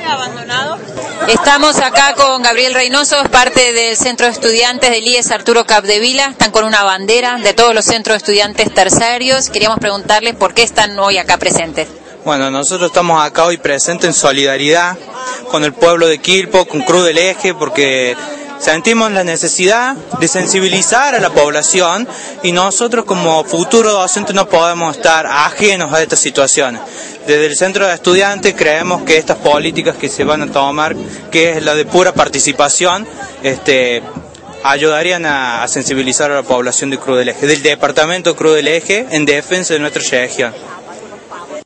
abandonado. Estamos acá con Gabriel Reynoso, es parte del Centro de Estudiantes del IES Arturo Capdevila. Están con una bandera de todos los centros de estudiantes terciarios. Queríamos preguntarles por qué están hoy acá presentes. Bueno, nosotros estamos acá hoy presentes en solidaridad con el pueblo de Quilpo, con Cruz del Eje, porque sentimos la necesidad de sensibilizar a la población y nosotros como futuros docentes no podemos estar ajenos a estas situaciones. Desde el Centro de Estudiantes creemos que estas políticas que se van a tomar, que es la de pura participación, ayudarían a sensibilizar a la población de Cruz del Eje, del departamento de Cruz del Eje, en defensa de nuestra región.